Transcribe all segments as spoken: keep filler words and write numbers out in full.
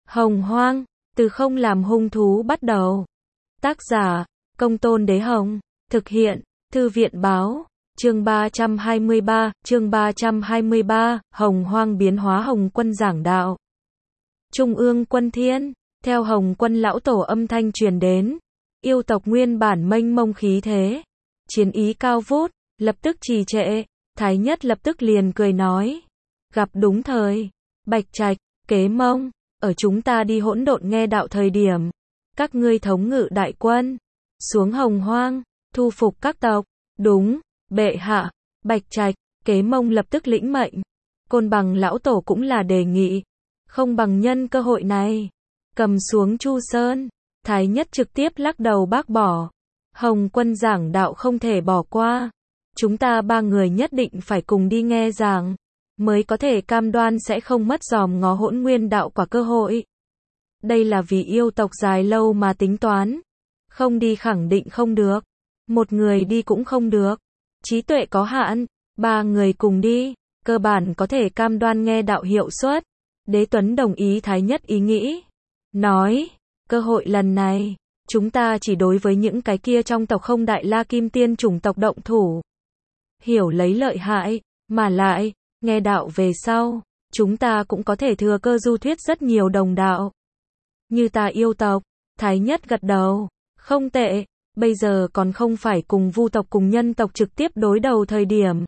Hồng Hoang, từ không làm hung thú bắt đầu. Tác giả, Công Tôn Đế Hồng. Thực hiện, Thư viện Báo. Chương ba trăm hai mươi ba, chương ba trăm hai mươi ba, Hồng Hoang biến hóa Hồng Quân giảng đạo. Trung ương Quân Thiên, theo Hồng Quân lão tổ âm thanh truyền đến, yêu tộc nguyên bản mênh mông khí thế, chiến ý cao vút, lập tức trì trệ, Thái Nhất lập tức liền cười nói, gặp đúng thời, Bạch Trạch, Kế Mông, ở chúng ta đi hỗn độn nghe đạo thời điểm, các ngươi thống ngự đại quân, xuống Hồng Hoang, thu phục các tộc, đúng, bệ hạ. Bạch Trạch, Kế Mông lập tức lĩnh mệnh, Côn Bằng lão tổ cũng là đề nghị, không bằng nhân cơ hội này, cầm xuống Chu Sơn. Thái Nhất trực tiếp lắc đầu bác bỏ, Hồng Quân giảng đạo không thể bỏ qua, chúng ta ba người nhất định phải cùng đi nghe giảng, mới có thể cam đoan sẽ không mất dòm ngó hỗn nguyên đạo quả cơ hội. Đây là vì yêu tộc dài lâu mà tính toán, không đi khẳng định không được, một người đi cũng không được, trí tuệ có hạn, ba người cùng đi, cơ bản có thể cam đoan nghe đạo hiệu suất. Đế Tuấn đồng ý Thái Nhất ý nghĩ, nói, cơ hội lần này, chúng ta chỉ đối với những cái kia trong tộc không đại la kim tiên chủng tộc động thủ. Hiểu lấy lợi hại, mà lại, nghe đạo về sau, chúng ta cũng có thể thừa cơ du thuyết rất nhiều đồng đạo. Như ta yêu tộc, Thái Nhất gật đầu, không tệ, bây giờ còn không phải cùng vu tộc cùng nhân tộc trực tiếp đối đầu thời điểm.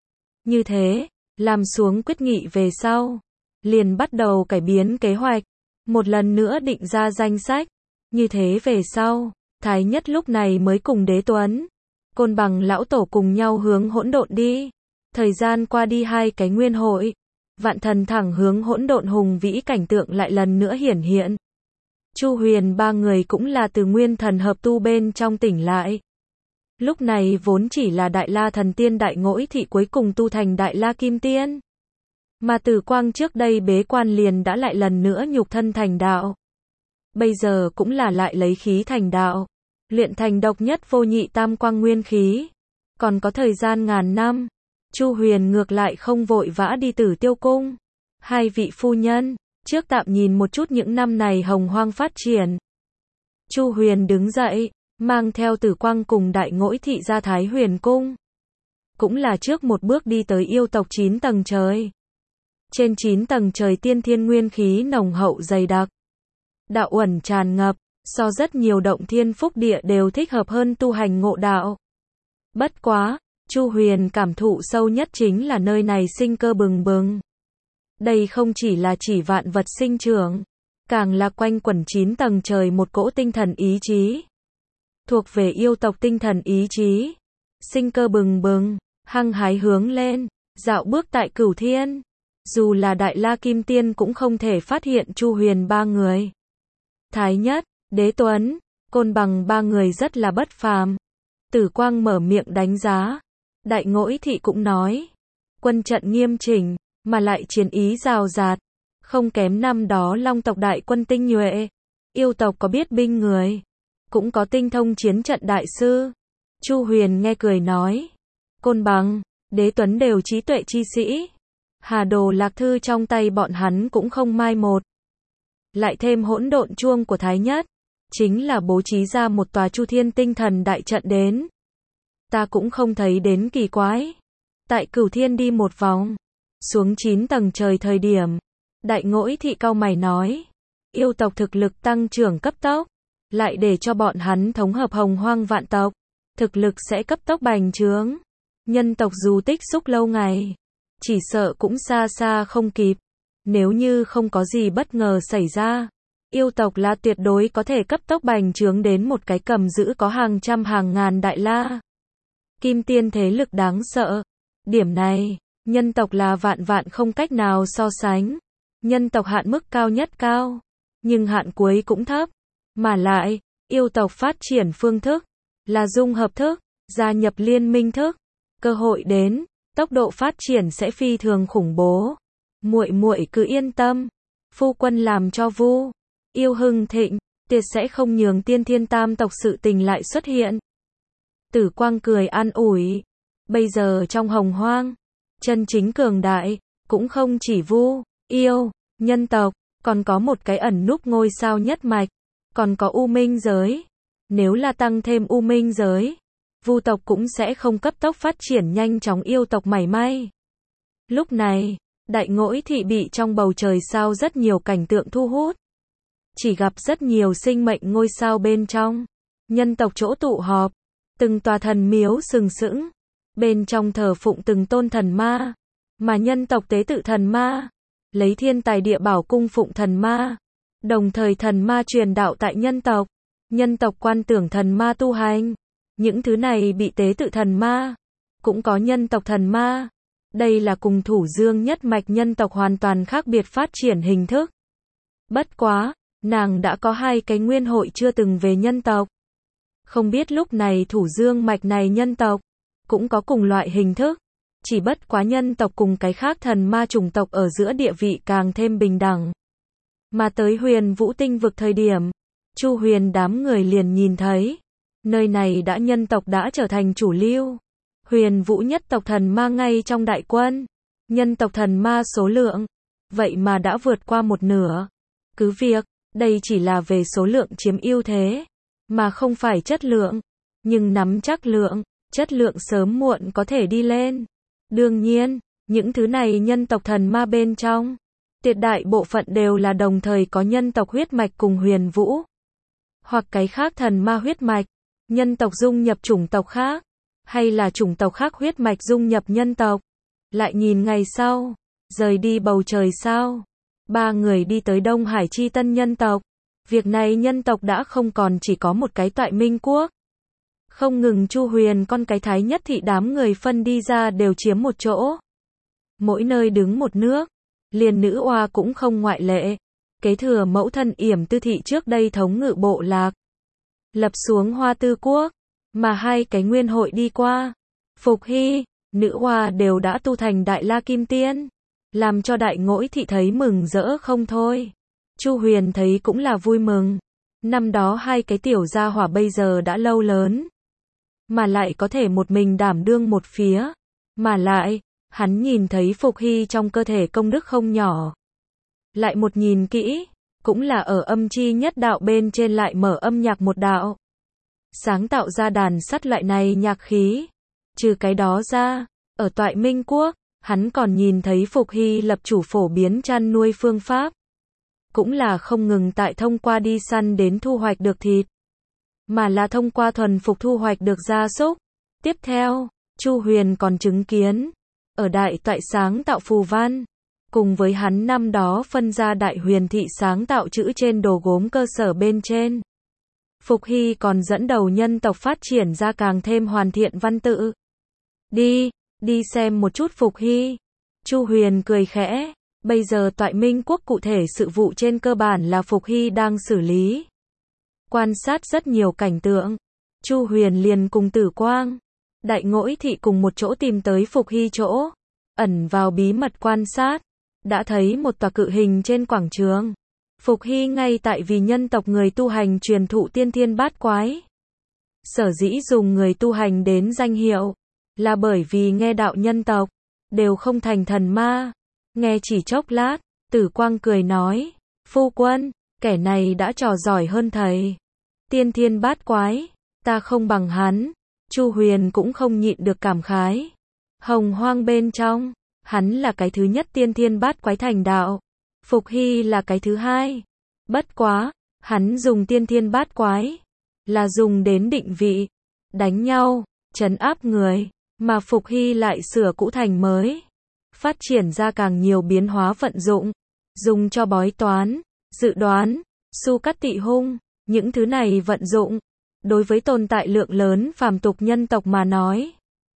Như thế, làm xuống quyết nghị về sau, liền bắt đầu cải biến kế hoạch, một lần nữa định ra danh sách. Như thế về sau, Thái Nhất lúc này mới cùng Đế Tuấn, Côn Bằng lão tổ cùng nhau hướng hỗn độn đi. Thời gian qua đi hai cái nguyên hội, vạn thần thẳng hướng hỗn độn hùng vĩ cảnh tượng lại lần nữa hiển hiện. Chu Huyền ba người cũng là từ nguyên thần hợp tu bên trong tỉnh lại. Lúc này vốn chỉ là Đại La Thần Tiên Đại Ngỗi Thị cuối cùng tu thành Đại La Kim Tiên. Mà Tử Quang trước đây bế quan liền đã lại lần nữa nhục thân thành đạo. Bây giờ cũng là lại lấy khí thành đạo, luyện thành độc nhất vô nhị tam quang nguyên khí. Còn có thời gian ngàn năm, Chu Huyền ngược lại không vội vã đi Tử Tiêu Cung. Hai vị phu nhân, trước tạm nhìn một chút những năm này Hồng Hoang phát triển. Chu Huyền đứng dậy, mang theo Tử Quang cùng Đại Ngỗi Thị ra Thái Huyền Cung. Cũng là trước một bước đi tới yêu tộc chín tầng trời. Trên chín tầng trời tiên thiên nguyên khí nồng hậu dày đặc, đạo uẩn tràn ngập, so rất nhiều động thiên phúc địa đều thích hợp hơn tu hành ngộ đạo. Bất quá, Chu Huyền cảm thụ sâu nhất chính là nơi này sinh cơ bừng bừng. Đây không chỉ là chỉ vạn vật sinh trưởng, càng là quanh quẩn chín tầng trời một cỗ tinh thần ý chí. Thuộc về yêu tộc tinh thần ý chí. Sinh cơ bừng bừng, hăng hái hướng lên, dạo bước tại cửu thiên. Dù là Đại La Kim Tiên cũng không thể phát hiện Chu Huyền ba người. Thái Nhất, Đế Tuấn, Côn Bằng ba người rất là bất phàm. Tử Quang mở miệng đánh giá. Đại Ngỗi Thị cũng nói, quân trận nghiêm chỉnh, mà lại chiến ý rào rạt, không kém năm đó Long tộc đại quân tinh nhuệ. Yêu tộc có biết binh người, cũng có tinh thông chiến trận đại sư. Chu Huyền nghe cười nói, Côn Bằng, Đế Tuấn đều trí tuệ chi sĩ. Hà Đồ Lạc Thư trong tay bọn hắn cũng không mai một. Lại thêm hỗn độn chuông của Thái Nhất, chính là bố trí ra một tòa Chu Thiên tinh thần đại trận đến. Ta cũng không thấy đến kỳ quái. Tại cửu thiên đi một vòng, xuống chín tầng trời thời điểm, Đại Ngỗi Thị cau mày nói, yêu tộc thực lực tăng trưởng cấp tốc, lại để cho bọn hắn thống hợp Hồng Hoang vạn tộc, thực lực sẽ cấp tốc bành trướng. Nhân tộc dù tích xúc lâu ngày, chỉ sợ cũng xa xa không kịp. Nếu như không có gì bất ngờ xảy ra, yêu tộc là tuyệt đối có thể cấp tốc bành trướng đến một cái cầm giữ có hàng trăm hàng ngàn Đại La Kim Tiên thế lực đáng sợ. Điểm này, nhân tộc là vạn vạn không cách nào so sánh. Nhân tộc hạn mức cao nhất cao, nhưng hạn cuối cũng thấp. Mà lại, yêu tộc phát triển phương thức là dung hợp thức, gia nhập liên minh thức. Cơ hội đến, tốc độ phát triển sẽ phi thường khủng bố. Muội muội cứ yên tâm, phu quân làm cho vu yêu hưng thịnh, tuyệt sẽ không nhường tiên thiên tam tộc sự tình lại xuất hiện. Tử Quang cười an ủi, bây giờ trong Hồng Hoang, chân chính cường đại, cũng không chỉ vu yêu, nhân tộc, còn có một cái ẩn núp ngôi sao nhất mạch, còn có U Minh giới. Nếu là tăng thêm U Minh giới, Vu tộc cũng sẽ không cấp tốc phát triển nhanh chóng yêu tộc mảy may. Lúc này, Đại Ngỗi thị bị trong bầu trời sao rất nhiều cảnh tượng thu hút. Chỉ gặp rất nhiều sinh mệnh ngôi sao bên trong, nhân tộc chỗ tụ họp, từng tòa thần miếu sừng sững, bên trong thờ phụng từng tôn thần ma, mà nhân tộc tế tự thần ma, lấy thiên tài địa bảo cung phụng thần ma, đồng thời thần ma truyền đạo tại nhân tộc, nhân tộc quan tưởng thần ma tu hành, những thứ này bị tế tự thần ma, cũng có nhân tộc thần ma. Đây là cùng Thủ Dương nhất mạch nhân tộc hoàn toàn khác biệt phát triển hình thức. Bất quá, nàng đã có hai cái nguyên hội chưa từng về nhân tộc. Không biết lúc này Thủ Dương mạch này nhân tộc, cũng có cùng loại hình thức. Chỉ bất quá nhân tộc cùng cái khác thần ma chủng tộc ở giữa địa vị càng thêm bình đẳng. Mà tới Huyền Vũ tinh vực thời điểm, Chu Huyền đám người liền nhìn thấy, nơi này đã nhân tộc đã trở thành chủ lưu. Huyền Vũ nhất tộc thần ma ngay trong đại quân, nhân tộc thần ma số lượng, vậy mà đã vượt qua một nửa. Cứ việc, đây chỉ là về số lượng chiếm ưu thế, mà không phải chất lượng, nhưng nắm chắc lượng, chất lượng sớm muộn có thể đi lên. Đương nhiên, những thứ này nhân tộc thần ma bên trong, tuyệt đại bộ phận đều là đồng thời có nhân tộc huyết mạch cùng Huyền Vũ, hoặc cái khác thần ma huyết mạch, nhân tộc dung nhập chủng tộc khác, hay là chủng tộc khác huyết mạch dung nhập nhân tộc. Lại nhìn ngày sau, rời đi bầu trời sao, ba người đi tới Đông Hải chi tân nhân tộc. Việc này nhân tộc đã không còn chỉ có một cái Toại Minh quốc. Không ngừng Chu Huyền con cái Thái Nhất thị đám người phân đi ra đều chiếm một chỗ. Mỗi nơi đứng một nước, liền nữ oa cũng không ngoại lệ. Kế thừa mẫu thân Yểm Tư thị trước đây thống ngự bộ lạc, lập xuống Hoa Tư quốc, mà hai cái nguyên hội đi qua, Phục Hy, nữ oa đều đã tu thành Đại La Kim Tiên, làm cho Đại Ngỗi thị thấy mừng rỡ không thôi. Chu Huyền thấy cũng là vui mừng. Năm đó hai cái tiểu gia hỏa bây giờ đã lâu lớn, mà lại có thể một mình đảm đương một phía, mà lại, hắn nhìn thấy Phục Hy trong cơ thể công đức không nhỏ. Lại một nhìn kỹ, cũng là ở âm chi nhất đạo bên trên lại mở âm nhạc một đạo, sáng tạo ra đàn sắt loại này nhạc khí. Trừ cái đó ra, ở Toại Minh quốc, hắn còn nhìn thấy Phục Hy lập chủ phổ biến chăn nuôi phương pháp, cũng là không ngừng tại thông qua đi săn đến thu hoạch được thịt, mà là thông qua thuần phục thu hoạch được gia súc. Tiếp theo, Chu Huyền còn chứng kiến, ở Đại Toại sáng tạo phù văn, cùng với hắn năm đó phân ra Đại Huyền thị sáng tạo chữ trên đồ gốm cơ sở bên trên. Phục Hy còn dẫn đầu nhân tộc phát triển ra càng thêm hoàn thiện văn tự. Đi, đi xem một chút Phục Hy. Chu Huyền cười khẽ, bây giờ Toại Minh quốc cụ thể sự vụ trên cơ bản là Phục Hy đang xử lý. Quan sát rất nhiều cảnh tượng, Chu Huyền liền cùng Tử Quang, Đại Ngỗi thị cùng một chỗ tìm tới Phục Hy chỗ, ẩn vào bí mật quan sát, đã thấy một tòa cự hình trên quảng trường. Phục Hy ngay tại vì nhân tộc người tu hành truyền thụ tiên thiên bát quái. Sở dĩ dùng người tu hành đến danh hiệu, là bởi vì nghe đạo nhân tộc, đều không thành thần ma. Nghe chỉ chốc lát, Tử Quang cười nói, phu quân, kẻ này đã trò giỏi hơn thầy. Tiên thiên bát quái, ta không bằng hắn. Chu Huyền cũng không nhịn được cảm khái. Hồng Hoang bên trong, hắn là cái thứ nhất tiên thiên bát quái thành đạo. Phục Hy là cái thứ hai. Bất quá, hắn dùng tiên thiên bát quái, là dùng đến định vị, đánh nhau, trấn áp người, mà Phục Hy lại sửa cũ thành mới. Phát triển ra càng nhiều biến hóa vận dụng, dùng cho bói toán, dự đoán, su cắt tị hung, những thứ này vận dụng, đối với tồn tại lượng lớn phàm tục nhân tộc mà nói,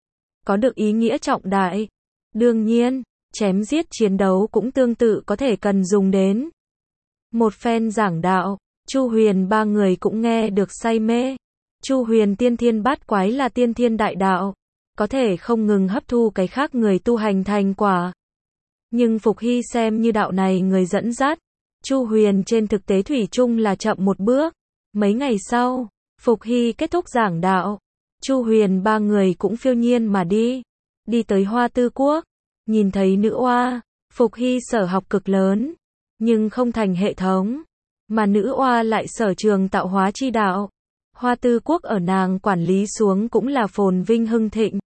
có được ý nghĩa trọng đại. Đương nhiên, chém giết chiến đấu cũng tương tự có thể cần dùng đến. Một phen giảng đạo, Chu Huyền ba người cũng nghe được say mê. Chu Huyền tiên thiên bát quái là tiên thiên đại đạo, có thể không ngừng hấp thu cái khác người tu hành thành quả. Nhưng Phục Hy xem như đạo này người dẫn dắt, Chu Huyền trên thực tế thủy chung là chậm một bước. Mấy ngày sau, Phục Hy kết thúc giảng đạo, Chu Huyền ba người cũng phiêu nhiên mà đi, đi tới Hoa Tư quốc, nhìn thấy nữ oa, Phục Hy sở học cực lớn, nhưng không thành hệ thống. Mà nữ oa lại sở trường tạo hóa chi đạo. Hoa Tư quốc ở nàng quản lý xuống cũng là phồn vinh hưng thịnh.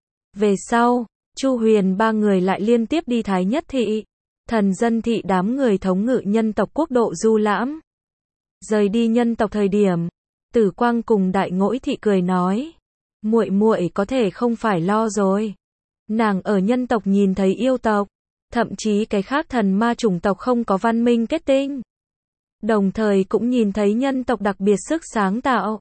Về sau, Chu Huyền ba người lại liên tiếp đi Thái Nhất thị, Thần Dân thị đám người thống ngự nhân tộc quốc độ du lãm. Rời đi nhân tộc thời điểm, Tử Quang cùng Đại Ngỗi thị cười nói, muội muội có thể không phải lo rồi. Nàng ở nhân tộc nhìn thấy yêu tộc, thậm chí cái khác thần ma chủng tộc không có văn minh kết tinh. Đồng thời cũng nhìn thấy nhân tộc đặc biệt sức sáng tạo.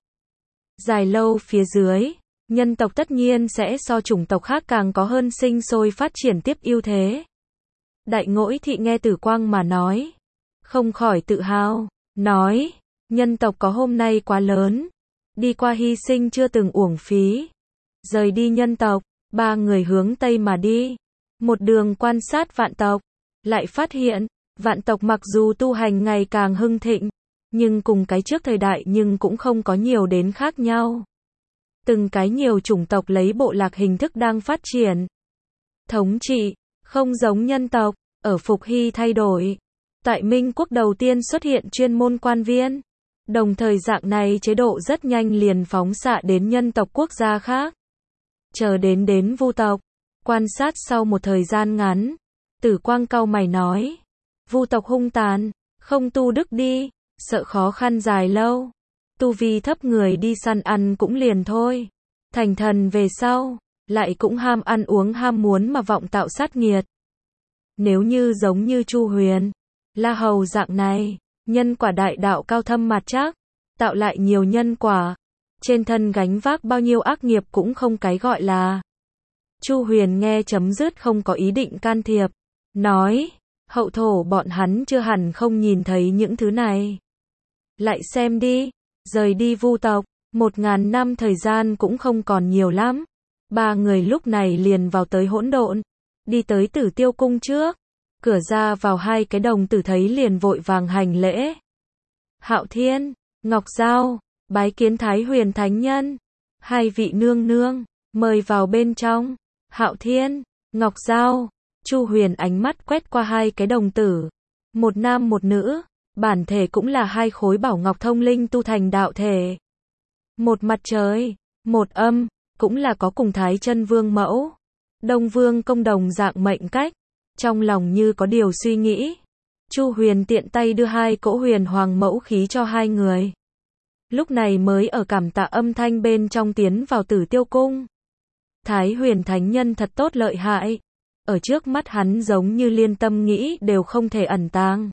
Dài lâu phía dưới, nhân tộc tất nhiên sẽ so chủng tộc khác càng có hơn sinh sôi phát triển tiếp ưu thế. Đại Ngỗi thị nghe Tử Quang mà nói, không khỏi tự hào, nói, nhân tộc có hôm nay quá lớn, đi qua hy sinh chưa từng uổng phí. Rời đi nhân tộc, ba người hướng Tây mà đi, một đường quan sát vạn tộc, lại phát hiện, vạn tộc mặc dù tu hành ngày càng hưng thịnh, nhưng cùng cái trước thời đại nhưng cũng không có nhiều đến khác nhau. Từng cái nhiều chủng tộc lấy bộ lạc hình thức đang phát triển. Thống trị, không giống nhân tộc, ở Phục Hy thay đổi. Tại Minh quốc đầu tiên xuất hiện chuyên môn quan viên. Đồng thời dạng này chế độ rất nhanh liền phóng xạ đến nhân tộc quốc gia khác. Chờ đến đến Vu tộc, quan sát sau một thời gian ngắn, Tử Quang cau mày nói, Vu tộc hung tàn, không tu đức đi, sợ khó khăn dài lâu. Tu vi thấp người đi săn ăn cũng liền thôi. Thành thần về sau, lại cũng ham ăn uống ham muốn mà vọng tạo sát nghiệt. Nếu như giống như Chu Huyền, La Hầu dạng này, nhân quả đại đạo cao thâm mạt trắc, tạo lại nhiều nhân quả, trên thân gánh vác bao nhiêu ác nghiệp cũng không cái gọi là. Chu Huyền nghe chấm dứt không có ý định can thiệp, nói, hậu thổ bọn hắn chưa hẳn không nhìn thấy những thứ này. Lại xem đi, rời đi Vu tộc, một ngàn năm thời gian cũng không còn nhiều lắm. Ba người lúc này liền vào tới hỗn độn, đi tới Tử Tiêu cung trước, cửa ra vào hai cái đồng tử thấy liền vội vàng hành lễ. Hạo Thiên, Ngọc Giao, bái kiến Thái Huyền Thánh Nhân, hai vị nương nương, mời vào bên trong. Hạo Thiên, Ngọc Giao, Chu Huyền ánh mắt quét qua hai cái đồng tử, một nam một nữ, bản thể cũng là hai khối bảo ngọc thông linh tu thành đạo thể. Một mặt trời, một âm, cũng là có cùng Thái Chân Vương mẫu, Đông Vương công đồng dạng mệnh cách, trong lòng như có điều suy nghĩ. Chu Huyền tiện tay đưa hai cỗ huyền hoàng mẫu khí cho hai người. Lúc này mới ở cảm tạ âm thanh bên trong tiến vào Tử Tiêu cung. Thái Huyền Thánh Nhân thật tốt lợi hại, ở trước mắt hắn giống như liên tâm nghĩ đều không thể ẩn tàng.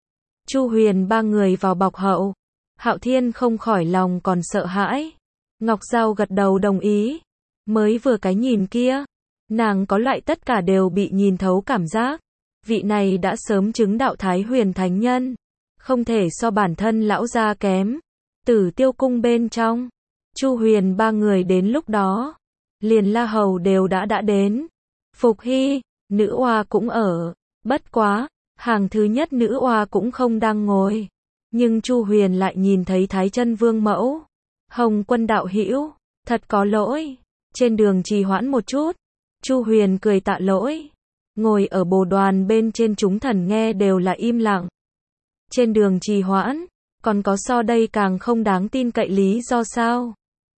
Chu Huyền ba người vào bọc hậu, Hạo Thiên không khỏi lòng còn sợ hãi. Ngọc Giao gật đầu đồng ý, mới vừa cái nhìn kia, nàng có loại tất cả đều bị nhìn thấu cảm giác. Vị này đã sớm chứng đạo Thái Huyền Thánh Nhân, không thể so bản thân lão gia kém. Tử Tiêu cung bên trong, Chu Huyền ba người đến lúc đó, liền La Hầu đều đã đã đến. Phục Hy, nữ oa cũng ở, bất quá, hàng thứ nhất nữ oa cũng không đang ngồi. Nhưng Chu Huyền lại nhìn thấy Thái Chân Vương mẫu. Hồng Quân đạo hữu, thật có lỗi, trên đường trì hoãn một chút. Chu Huyền cười tạ lỗi. Ngồi ở bồ đoàn bên trên chúng thần nghe đều là im lặng. Trên đường trì hoãn, còn có so đây càng không đáng tin cậy lý do sao?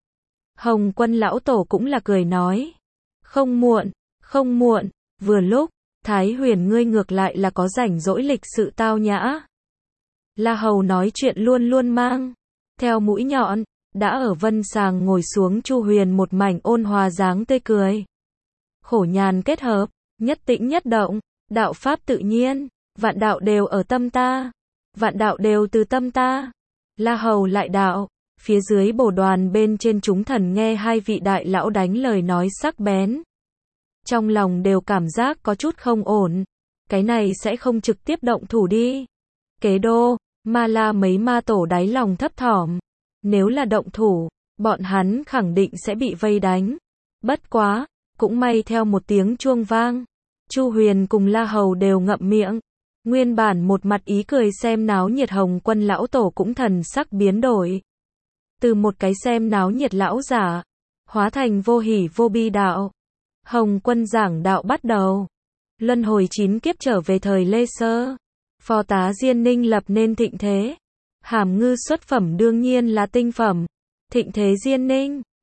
Hồng Quân lão tổ cũng là cười nói. Không muộn, không muộn, vừa lúc, Thái Huyền ngươi ngược lại là có rảnh rỗi lịch sự tao nhã. La Hầu nói chuyện luôn luôn mang theo mũi nhọn, đã ở vân sàng ngồi xuống. Chu Huyền một mảnh ôn hòa dáng tươi cười. Khổ nhàn kết hợp, nhất tĩnh nhất động, đạo pháp tự nhiên, vạn đạo đều ở tâm ta, vạn đạo đều từ tâm ta. La Hầu lại đạo, phía dưới bồ đoàn bên trên chúng thần nghe hai vị đại lão đánh lời nói sắc bén. Trong lòng đều cảm giác có chút không ổn, cái này sẽ không trực tiếp động thủ đi. Kế đô, Ma La mấy ma tổ đáy lòng thấp thỏm, nếu là động thủ, bọn hắn khẳng định sẽ bị vây đánh. Bất quá, cũng may theo một tiếng chuông vang, Chu Huyền cùng La Hầu đều ngậm miệng. Nguyên bản một mặt ý cười xem náo nhiệt Hồng Quân lão tổ cũng thần sắc biến đổi. Từ một cái xem náo nhiệt lão giả, hóa thành vô hỉ vô bi đạo. Hồng Quân giảng đạo bắt đầu. Luân hồi chín kiếp trở về thời Lê Sơ. Phó tá Diên Ninh lập nên thịnh thế. Hàm ngư xuất phẩm đương nhiên là tinh phẩm. Thịnh thế Diên Ninh.